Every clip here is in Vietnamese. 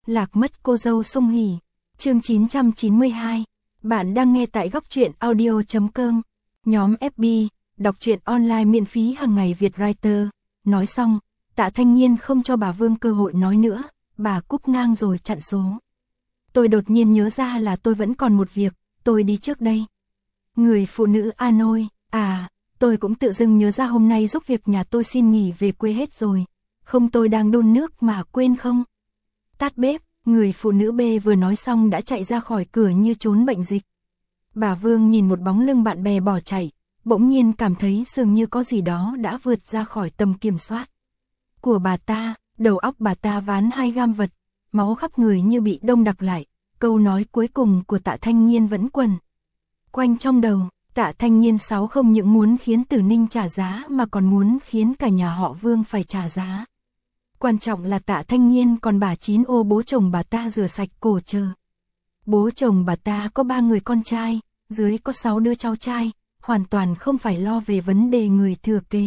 Lạc mất cô dâu sung hỉ. Chương 992. Bạn đang nghe tại góc truyện audio.com. Nhóm FB, đọc truyện online miễn phí hàng ngày Việt Writer. Nói xong, Tạ Thanh Nhiên không cho bà Vương cơ hội nói nữa, bà cúp ngang rồi chặn số. Tôi đột nhiên nhớ ra là tôi vẫn còn một việc, tôi đi trước đây. Người phụ nữ Anoi, tôi cũng tự dưng nhớ ra hôm nay giúp việc nhà tôi xin nghỉ về quê hết rồi. Không, tôi đang đun nước mà quên không. Tắt bếp, người phụ nữ B vừa nói xong đã chạy ra khỏi cửa như trốn bệnh dịch. Bà Vương nhìn một bóng lưng bạn bè bỏ chạy, bỗng nhiên cảm thấy dường như có gì đó đã vượt ra khỏi tầm kiểm soát của bà ta. Đầu óc bà ta ván 2 gam vật, máu khắp người như bị đông đặc lại. Câu nói cuối cùng của Tạ Thanh Nhiên vẫn quẩn quanh trong đầu. Tạ Thanh Nhiên không những muốn khiến Tử Ninh trả giá mà còn muốn khiến cả nhà họ Vương phải trả giá. Quan trọng là Tạ Thanh Nhiên còn bà Chín ô bố chồng bà ta rửa sạch cổ chờ. Bố chồng bà ta có 3 người con trai, dưới có 6 đứa cháu trai, hoàn toàn không phải lo về vấn đề người thừa kế.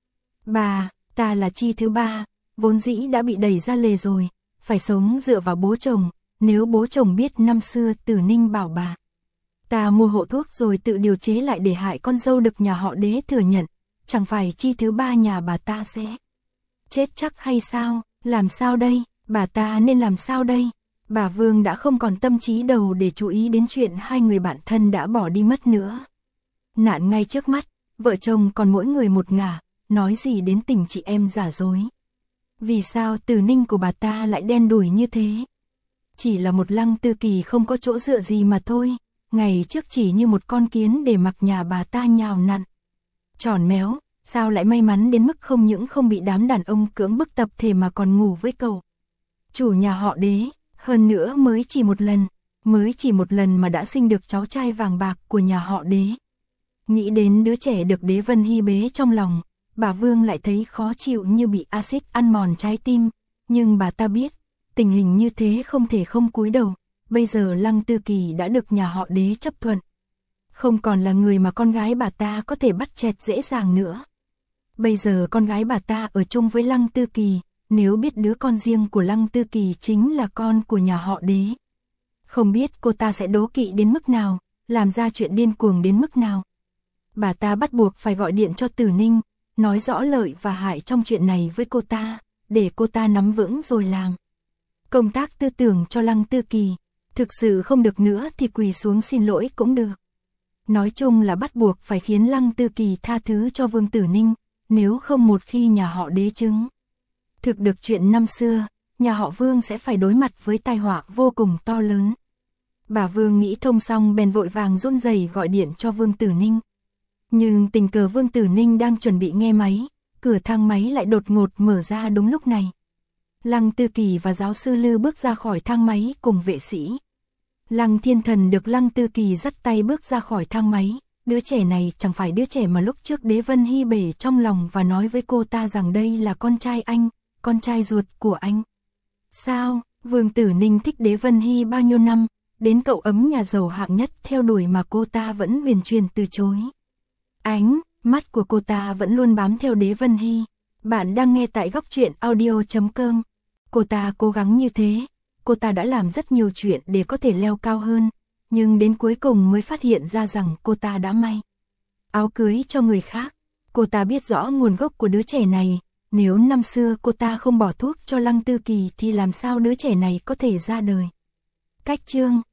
Bà ta là chi thứ 3, vốn dĩ đã bị đẩy ra lề rồi, phải sống dựa vào bố chồng. Nếu bố chồng biết năm xưa Tử Ninh bảo bà ta mua hộ thuốc rồi tự điều chế lại để hại con dâu được nhà họ Đế thừa nhận, chẳng phải chi thứ 3 nhà bà ta sẽ chết chắc hay sao? Làm sao đây? Bà ta nên làm sao đây? Bà Vương đã không còn tâm trí đầu để chú ý đến chuyện 2 người bạn thân đã bỏ đi mất nữa. Nạn ngay trước mắt, vợ chồng còn mỗi người một ngả, nói gì đến tình chị em giả dối. Vì sao Tử Ninh của bà ta lại đen đủi như thế? Chỉ là một Lăng Tư Kỳ không có chỗ dựa gì mà thôi. Ngày trước chỉ như một con kiến để mặc nhà bà ta nhào nặn tròn méo, sao lại may mắn đến mức không những không bị đám đàn ông cưỡng bức tập thể mà còn ngủ với cậu chủ nhà họ Đế, hơn nữa mới chỉ một lần mà đã sinh được cháu trai vàng bạc của nhà họ Đế. Nghĩ đến đứa trẻ được Đế Vân Hy bế trong lòng, bà Vương lại thấy khó chịu như bị axit ăn mòn trái tim, nhưng bà ta biết, tình hình như thế không thể không cúi đầu. Bây giờ Lăng Tư Kỳ đã được nhà họ Đế chấp thuận. Không còn là người mà con gái bà ta có thể bắt chẹt dễ dàng nữa. Bây giờ con gái bà ta ở chung với Lăng Tư Kỳ, nếu biết đứa con riêng của Lăng Tư Kỳ chính là con của nhà họ Đế. Không biết cô ta sẽ đố kỵ đến mức nào, làm ra chuyện điên cuồng đến mức nào. Bà ta bắt buộc phải gọi điện cho Tử Ninh, nói rõ lợi và hại trong chuyện này với cô ta, để cô ta nắm vững rồi làm công tác tư tưởng cho Lăng Tư Kỳ. Thực sự không được nữa thì quỳ xuống xin lỗi cũng được. Nói chung là bắt buộc phải khiến Lăng Tư Kỳ tha thứ cho Vương Tử Ninh, nếu không một khi nhà họ Đế chứng thực được chuyện năm xưa, nhà họ Vương sẽ phải đối mặt với tai họa vô cùng to lớn. Bà Vương nghĩ thông xong bèn vội vàng run rẩy gọi điện cho Vương Tử Ninh. Nhưng tình cờ Vương Tử Ninh đang chuẩn bị nghe máy, cửa thang máy lại đột ngột mở ra đúng lúc này. Lăng Tư Kỳ và giáo sư Lư bước ra khỏi thang máy cùng vệ sĩ. Lăng Thiên Thần được Lăng Tư Kỳ dắt tay bước ra khỏi thang máy. Đứa trẻ này chẳng phải đứa trẻ mà lúc trước Đế Vân Hy bể trong lòng và nói với cô ta rằng đây là con trai anh, con trai ruột của anh. Sao? Vương Tử Ninh thích Đế Vân Hy bao nhiêu năm, đến cậu ấm nhà giàu hạng nhất theo đuổi mà cô ta vẫn huyền truyền từ chối. Ánh mắt của cô ta vẫn luôn bám theo Đế Vân Hy. Bạn đang nghe tại góc truyện audio.com. Cô ta cố gắng như thế, cô ta đã làm rất nhiều chuyện để có thể leo cao hơn, nhưng đến cuối cùng mới phát hiện ra rằng cô ta đã may áo cưới cho người khác. Cô ta biết rõ nguồn gốc của đứa trẻ này, nếu năm xưa cô ta không bỏ thuốc cho Lăng Tư Kỳ thì làm sao đứa trẻ này có thể ra đời. Cách chương